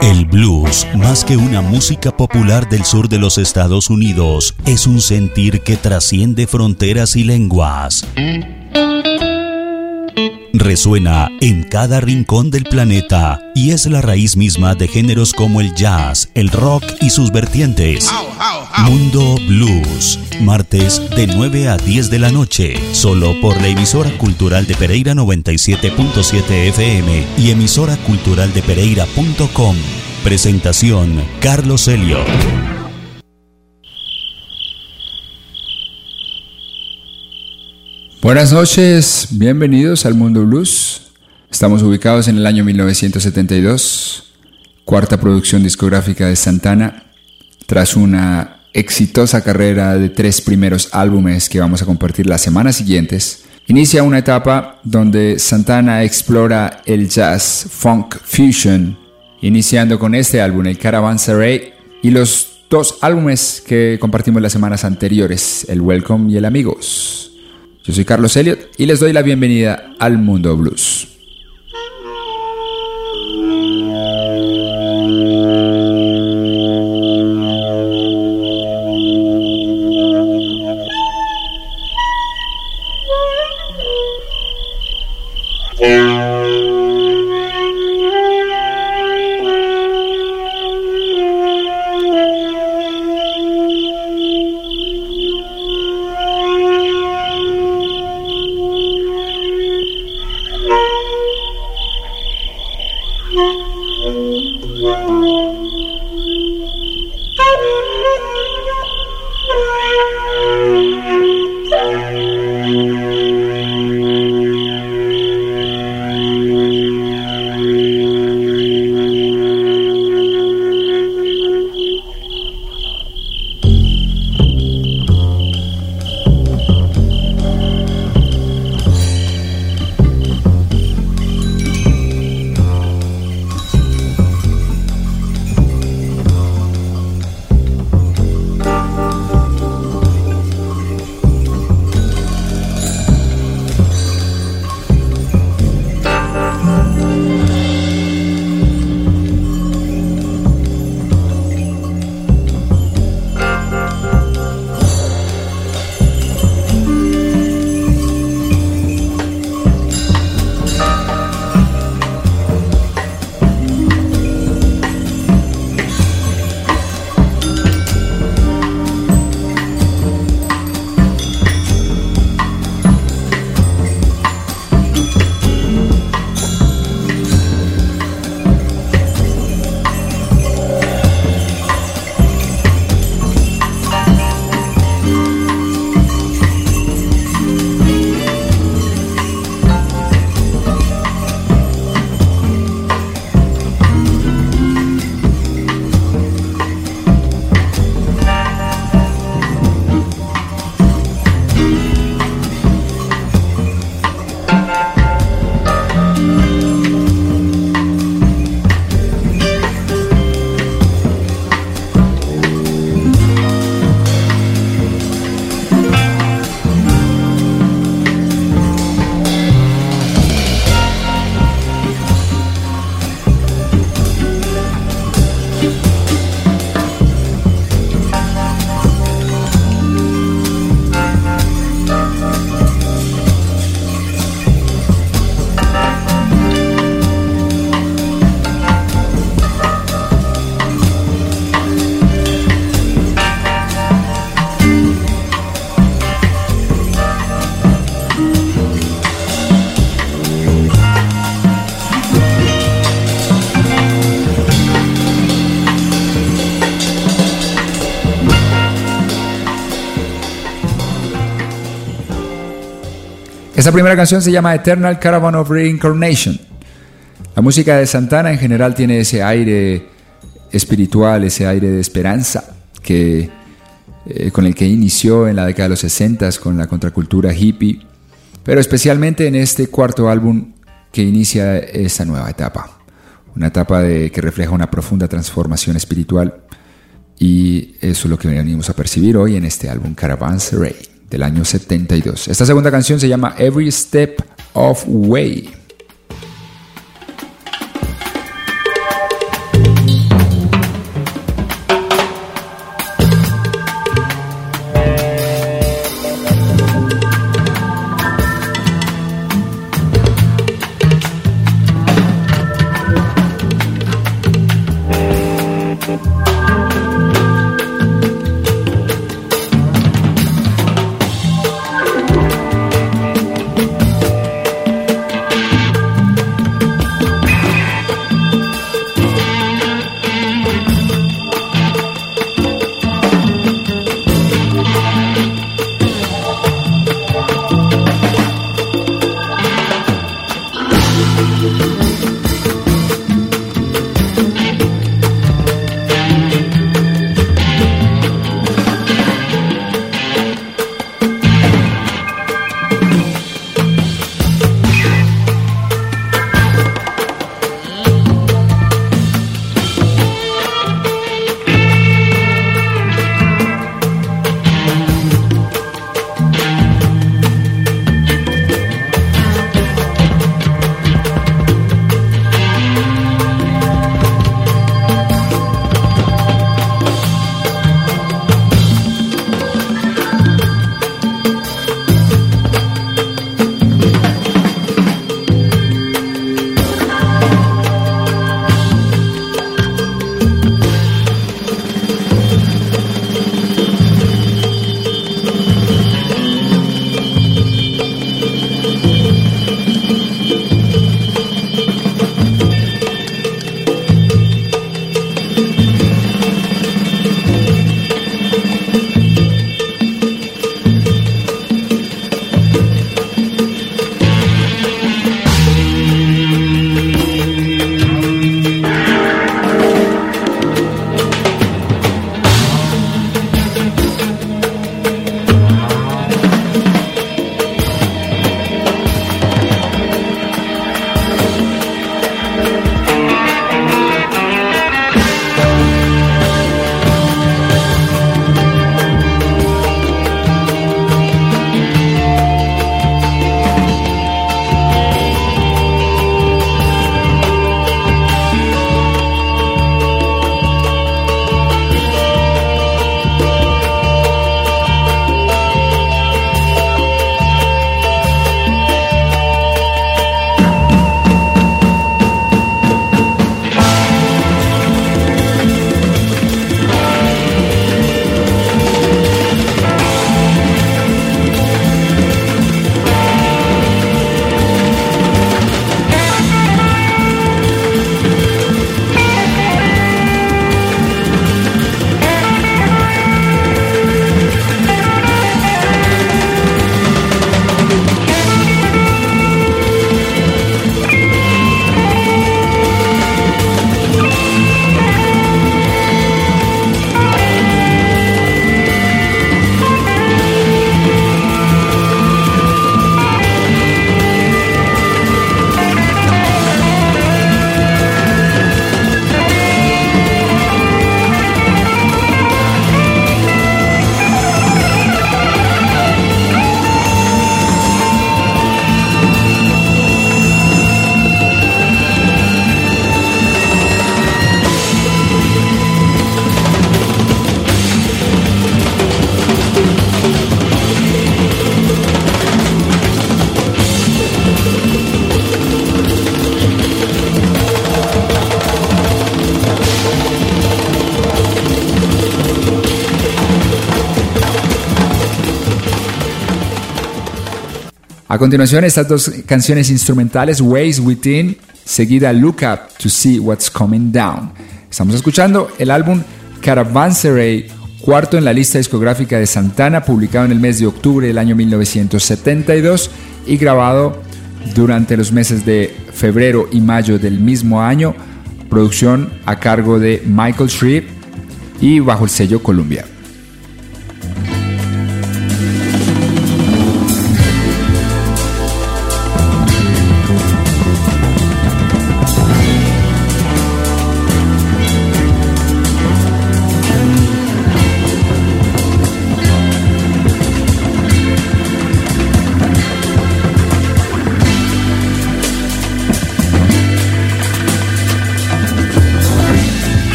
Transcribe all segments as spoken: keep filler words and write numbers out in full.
El blues, más que una música popular del sur de los Estados Unidos, es un sentir que trasciende fronteras y lenguas. Resuena en cada rincón del planeta y es la raíz misma de géneros como el jazz, el rock y sus vertientes. Mundo Blues, martes de nueve a diez de la noche, solo por la emisora cultural de Pereira noventa y siete punto siete F M y emisora cultural de pereira punto com. Presentación Carlos Elliott. Buenas noches, bienvenidos al Mundo Blues. Estamos ubicados en el año mil novecientos setenta y dos, cuarta producción discográfica de Santana, tras una exitosa carrera de tres primeros álbumes que vamos a compartir las semanas siguientes. Inicia una etapa donde Santana explora el jazz, funk, fusion, iniciando con este álbum, el Caravanserai, y los dos álbumes que compartimos las semanas anteriores, el Welcome y el Amigos. Yo soy Carlos Elliott y les doy la bienvenida al Mundo Blues. Esta primera canción se llama Eternal Caravan of Reincarnation. La música de Santana en general tiene ese aire espiritual, ese aire de esperanza que, eh, con el que inició en la década de los sesenta con la contracultura hippie, pero especialmente en este cuarto álbum que inicia esta nueva etapa. Una etapa de, que refleja una profunda transformación espiritual, y eso es lo que venimos a percibir hoy en este álbum Caravanserai del año setenta y dos. Esta segunda canción se llama Every Step of Way. A continuación, estas dos canciones instrumentales, Ways Within, seguida Look Up to See What's Coming Down. Estamos escuchando el álbum Caravanserai, cuarto en la lista discográfica de Santana, publicado en el mes de octubre del año mil novecientos setenta y dos y grabado durante los meses de febrero y mayo del mismo año, producción a cargo de Michael Shreve y bajo el sello Columbia.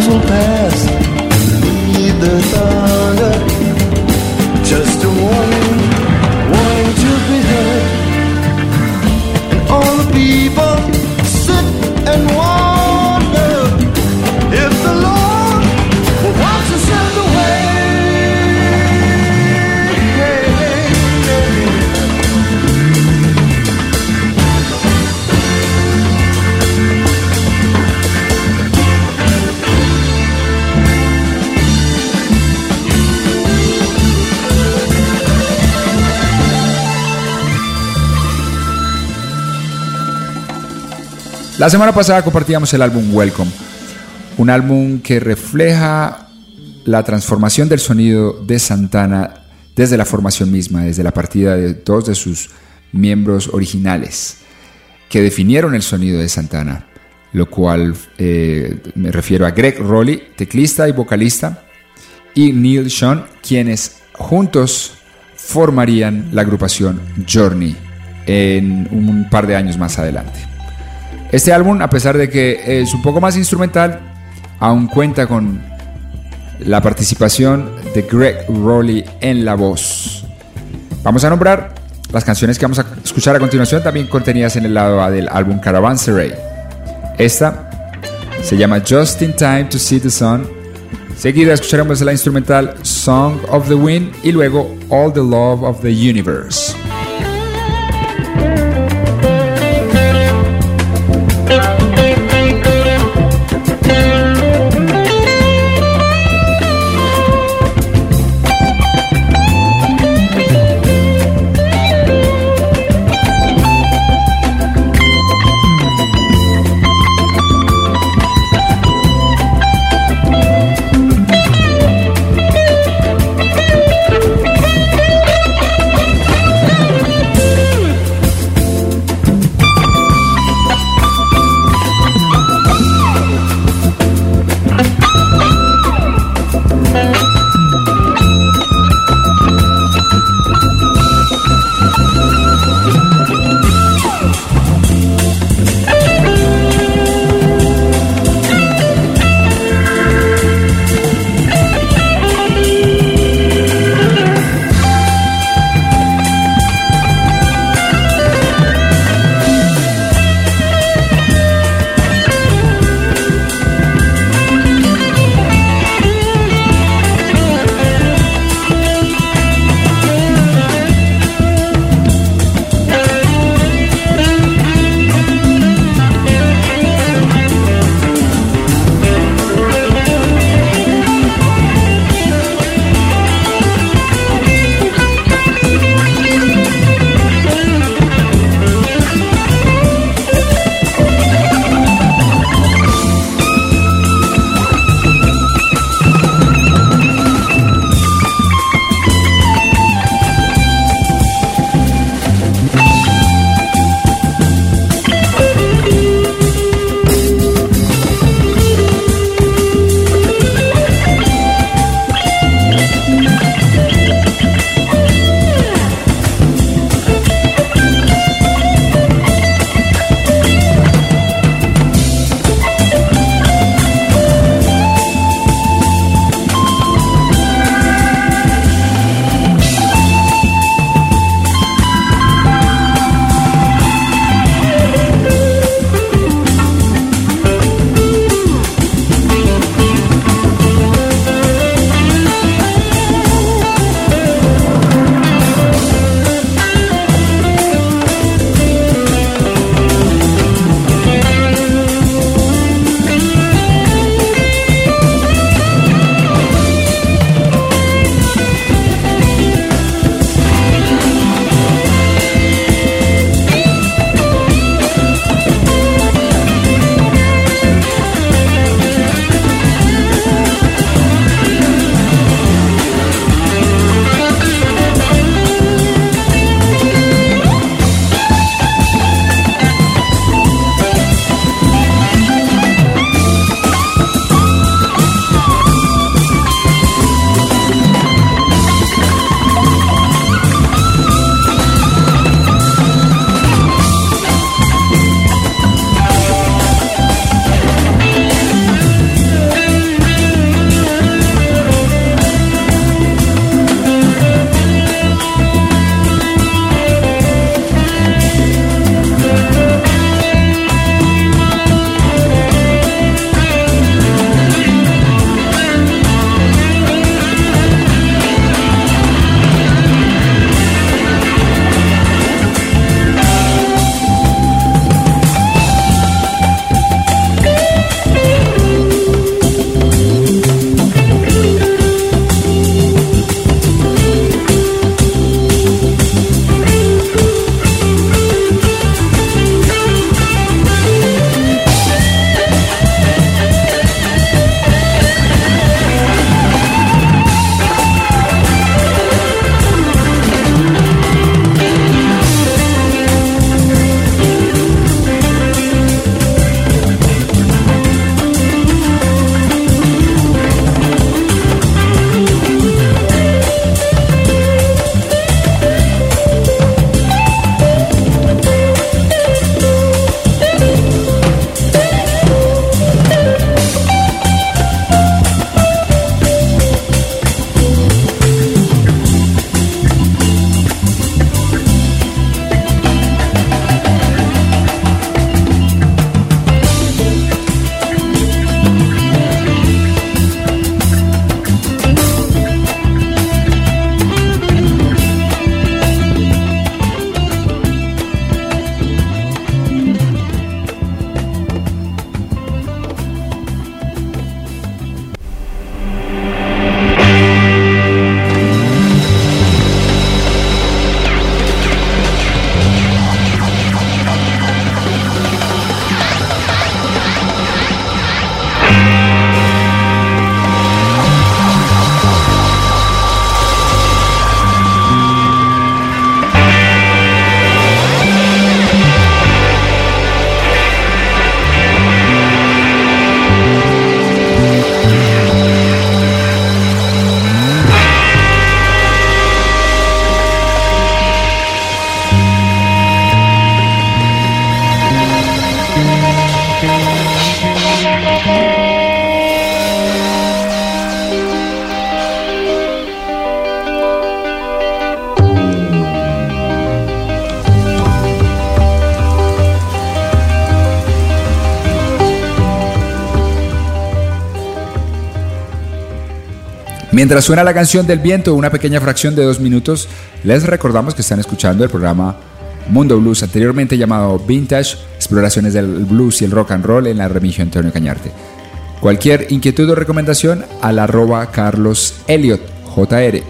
will pass. Need the thunder, just a warning, warning to be heard. And all the people sit and wonder if the Lord will watch us in the way. La semana pasada compartíamos el álbum Welcome, un álbum que refleja la transformación del sonido de Santana desde la formación misma, desde la partida de dos de sus miembros originales que definieron el sonido de Santana, lo cual eh, me refiero a Gregg Rolie, teclista y vocalista, y Neal Schon, quienes juntos formarían la agrupación Journey en un par de años más adelante. Este álbum, a pesar de que es un poco más instrumental, aún cuenta con la participación de Gregg Rolie en la voz. Vamos a nombrar las canciones que vamos a escuchar a continuación, también contenidas en el lado A del álbum Caravanserai. Esta se llama Just in Time to See the Sun. Seguida escucharemos la instrumental Song of the Wind y luego All the Love of the Universe. Mientras suena la canción del viento, una pequeña fracción de dos minutos, les recordamos que están escuchando el programa Mundo Blues, anteriormente llamado Vintage, exploraciones del blues y el rock and roll en la Remigio Antonio Cañarte. Cualquier inquietud o recomendación al arroba Carlos Elliot, J R.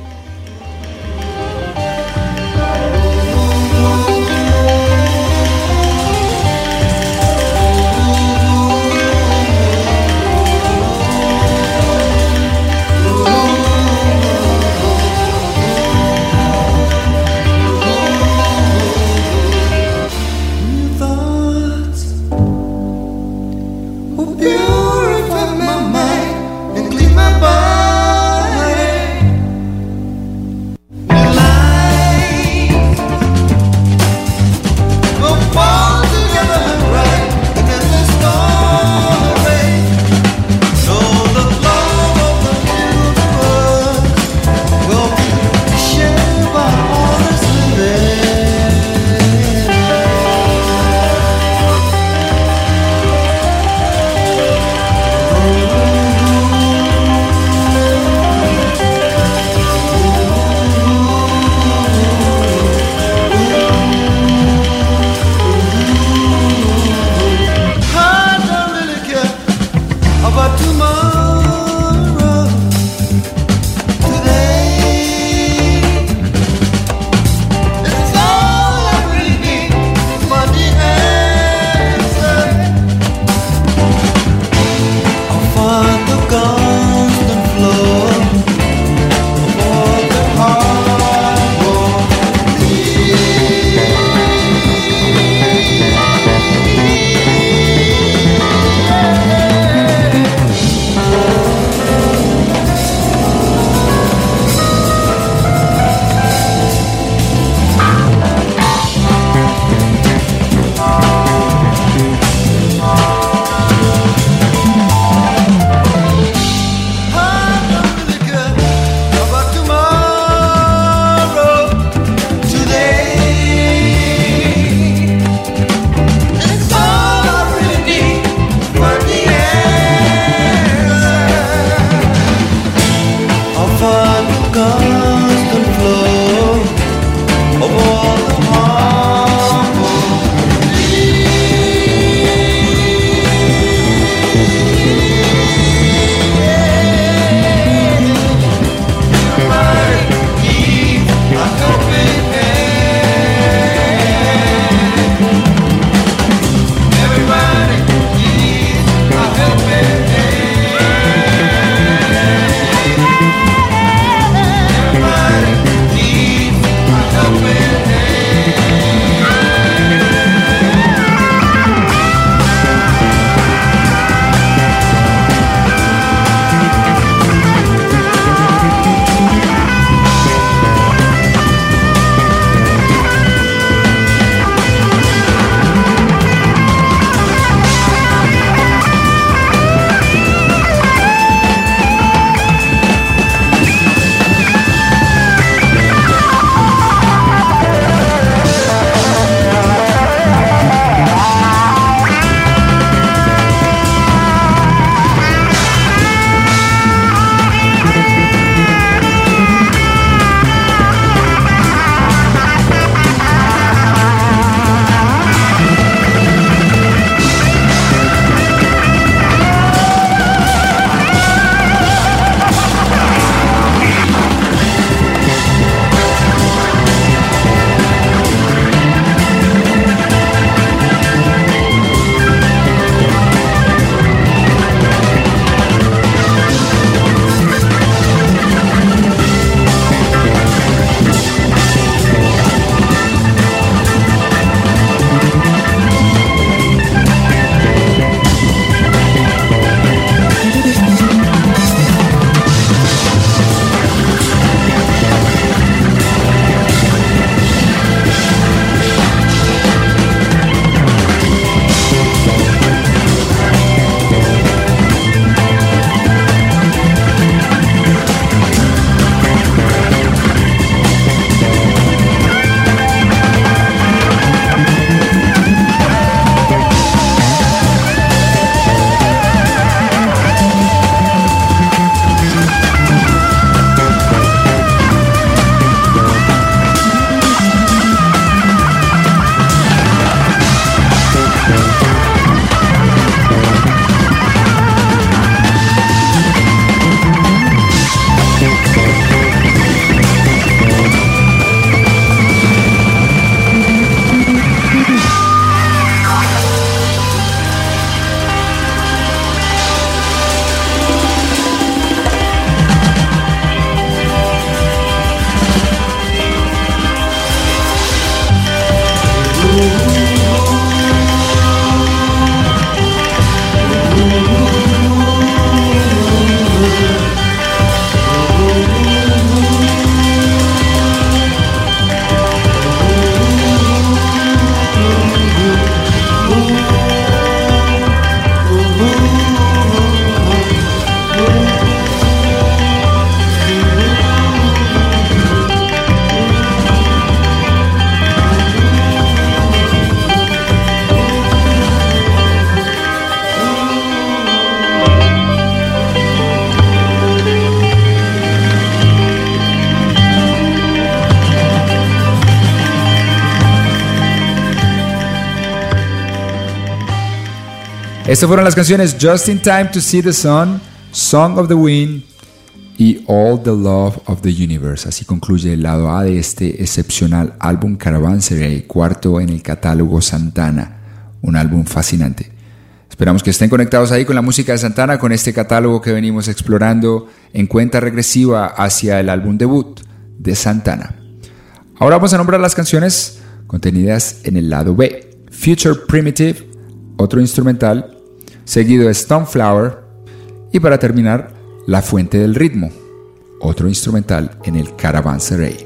Estas fueron las canciones Just in Time to See the Sun, Song of the Wind y All the Love of the Universe. Así concluye el lado A de este excepcional álbum Caravanserai, cuarto en el catálogo Santana, un álbum fascinante. Esperamos que estén conectados ahí con la música de Santana, con este catálogo que venimos explorando en cuenta regresiva hacia el álbum debut de Santana. Ahora vamos a nombrar las canciones contenidas en el lado B. Future Primitive, otro instrumental, seguido de Stoneflower, y para terminar, La Fuente del Ritmo, otro instrumental en el Caravanserai.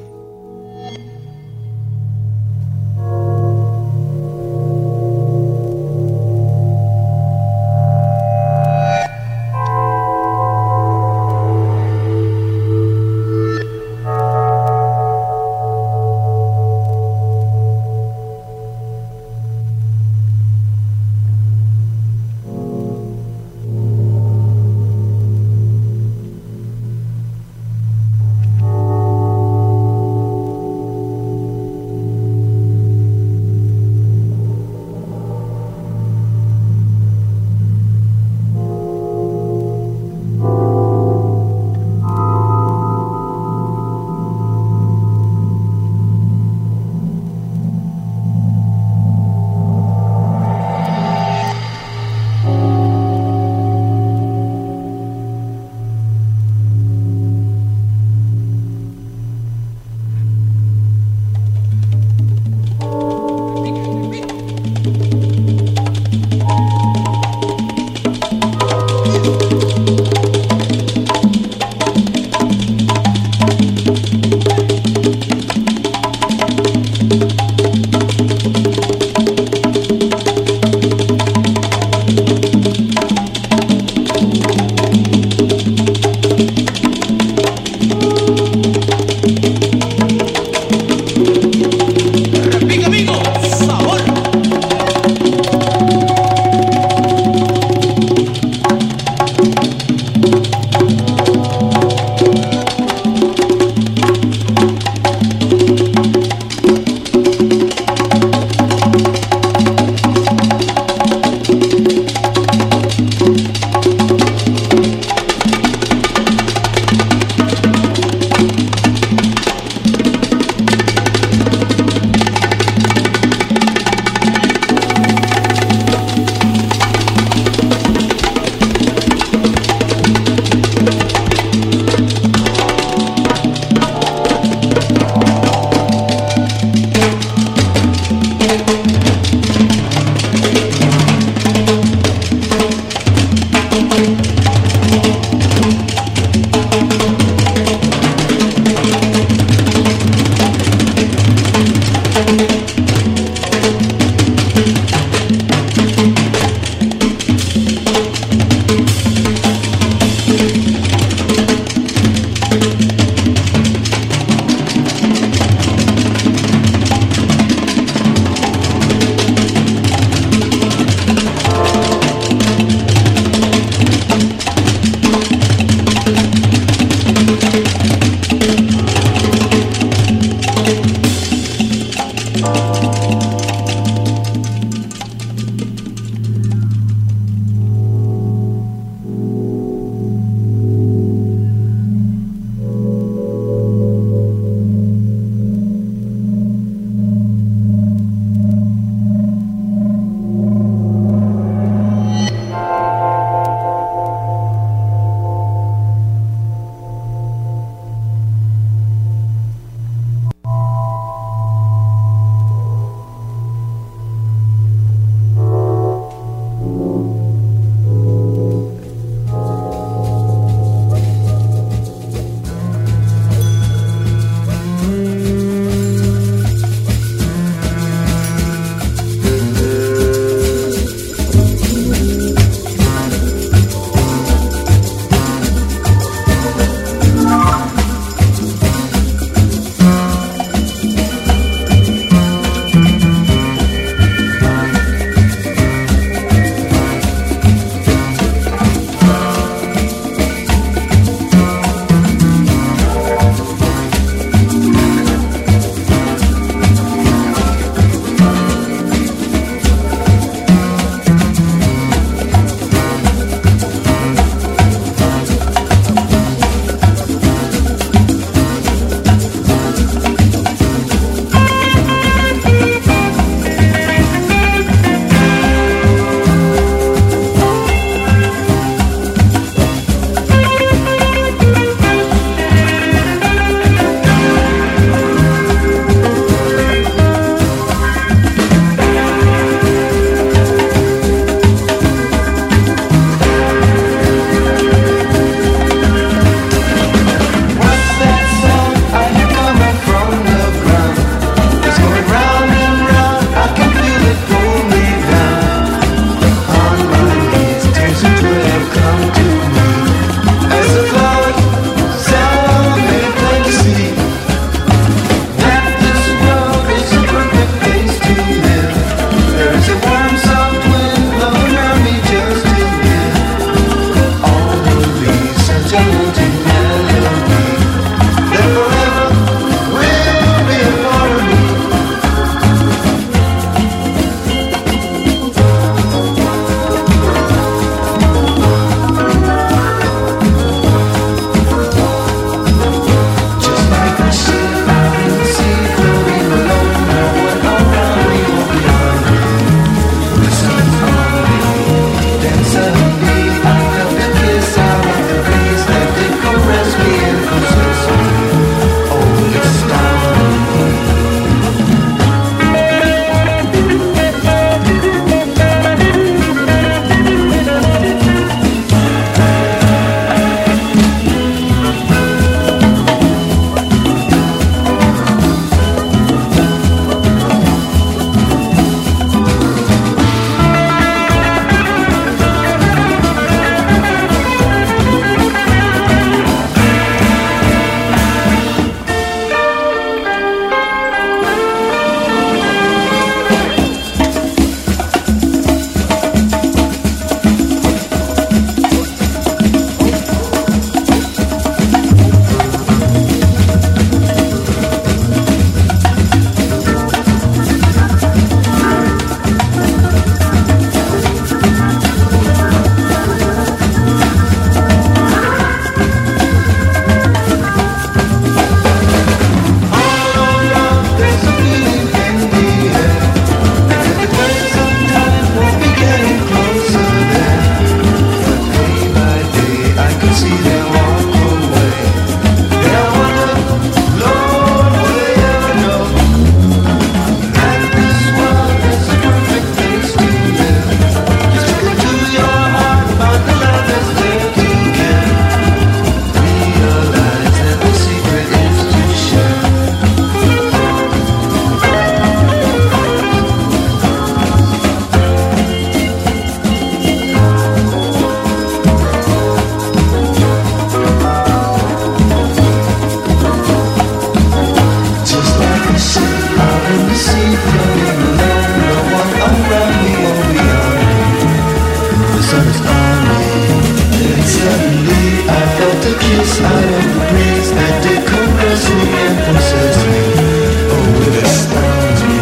out in the sea, floating alone, no one around me or beyond. The sun is on me, and suddenly I felt a kiss out of the breeze that did caress me and possess me. Oh, it astounds me.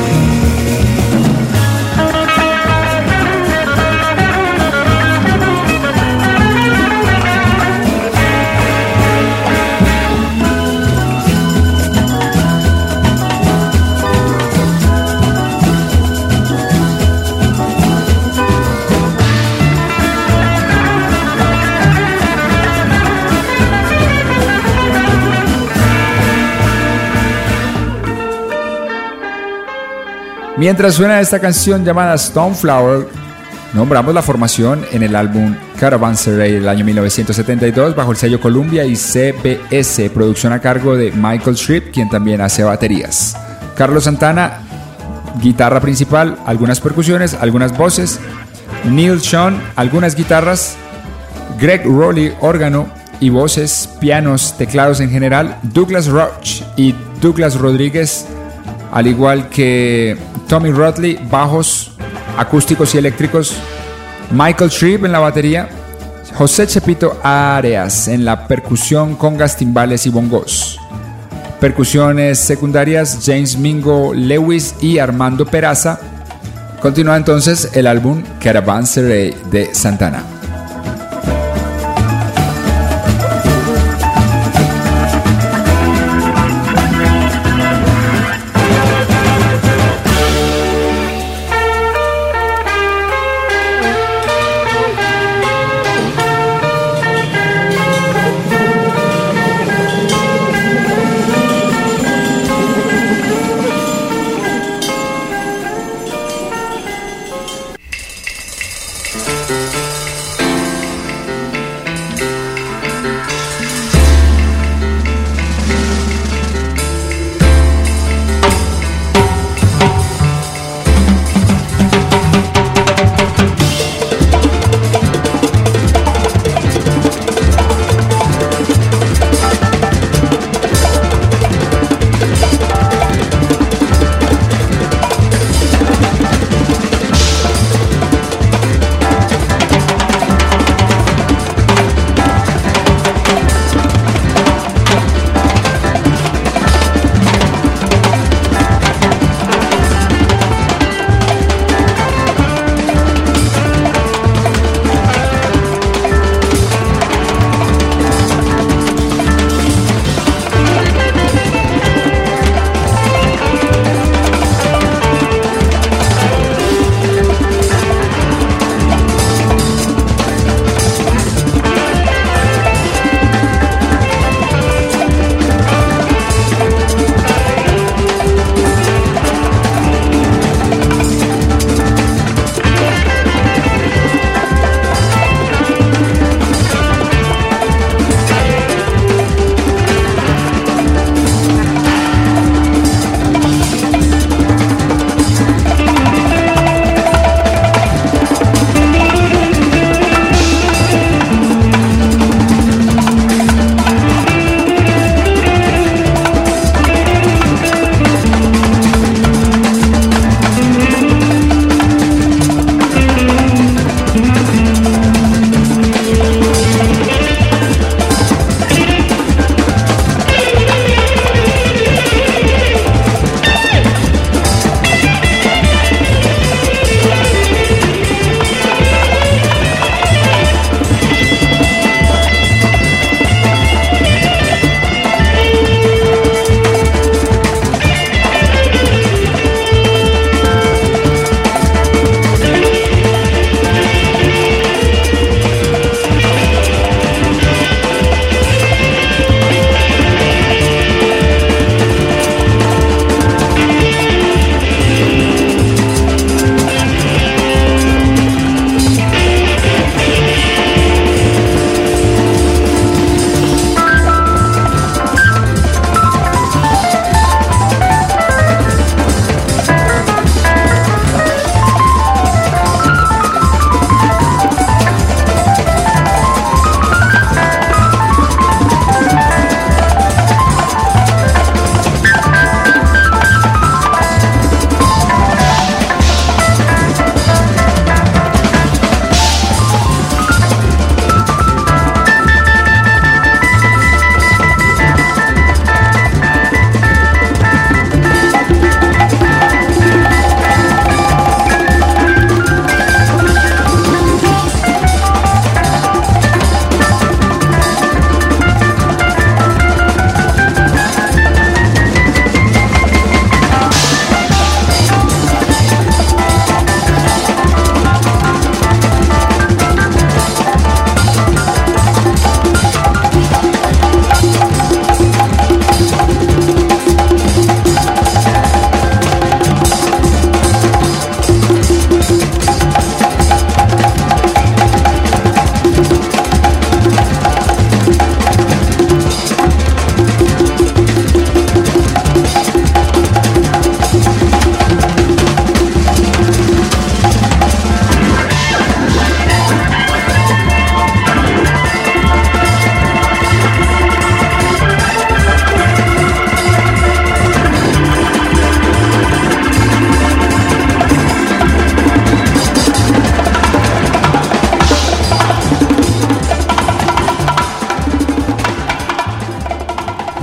Mientras suena esta canción llamada Stoneflower, nombramos la formación en el álbum Caravanserai del año mil novecientos setenta y dos bajo el sello Columbia y C B S, producción a cargo de Michael Shipp, quien también hace baterías. Carlos Santana, guitarra principal, algunas percusiones, algunas voces. Neil Schon, algunas guitarras. Greg Rowley, órgano y voces, pianos, teclados en general. Douglas Roach y Douglas Rodríguez, al igual que Tommy Rodley, bajos acústicos y eléctricos. Michael Shipp en la batería. José Chepito Areas en la percusión, congas, timbales y bongos. Percusiones secundarias, James Mingo Lewis y Armando Peraza. Continúa entonces el álbum Caravanserai de Santana.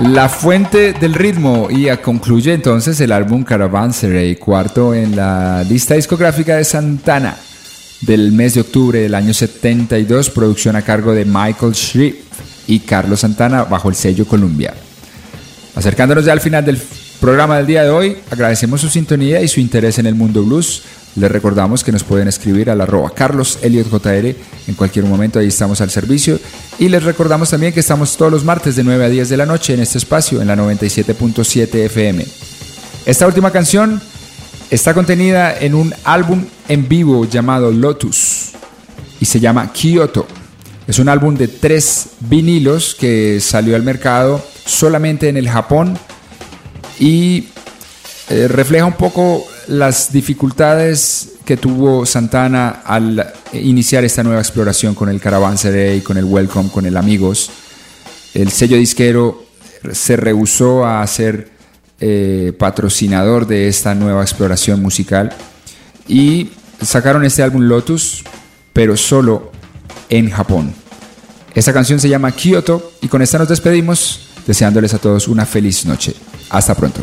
La fuente del ritmo, y concluye entonces el álbum Caravanserai, cuarto en la lista discográfica de Santana del mes de octubre del año setenta y dos, producción a cargo de Michael Shrift y Carlos Santana bajo el sello Columbia. Acercándonos ya al final del programa del día de hoy, agradecemos su sintonía y su interés en el mundo blues. Les recordamos que nos pueden escribir al arroba Carlos Elliot J R en cualquier momento, ahí estamos al servicio. Y les recordamos también que estamos todos los martes de nueve a diez de la noche en este espacio, en la noventa y siete punto siete F M. Esta última canción está contenida en un álbum en vivo llamado Lotus y se llama Kyoto. Es un álbum de tres vinilos que salió al mercado solamente en el Japón y eh, refleja un poco las dificultades que tuvo Santana al iniciar esta nueva exploración con el Caravanserai, con el Welcome, con el Amigos. El sello disquero se rehusó a ser eh, patrocinador de esta nueva exploración musical y sacaron este álbum Lotus, pero solo en Japón. Esta canción se llama Kyoto y con esta nos despedimos, deseándoles a todos una feliz noche. Hasta pronto.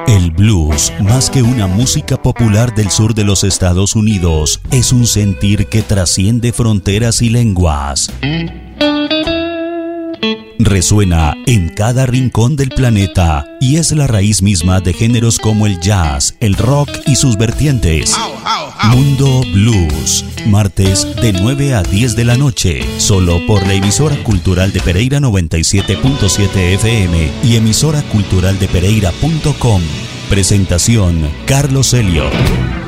El blues, más que una música popular del sur de los Estados Unidos, es un sentir que trasciende fronteras y lenguas. Resuena en cada rincón del planeta y es la raíz misma de géneros como el jazz, el rock y sus vertientes. Mundo Blues, martes de nueve a diez de la noche, solo por la emisora cultural de Pereira noventa y siete punto siete F M y emisora cultural de pereira punto com. Presentación Carlos Elliot.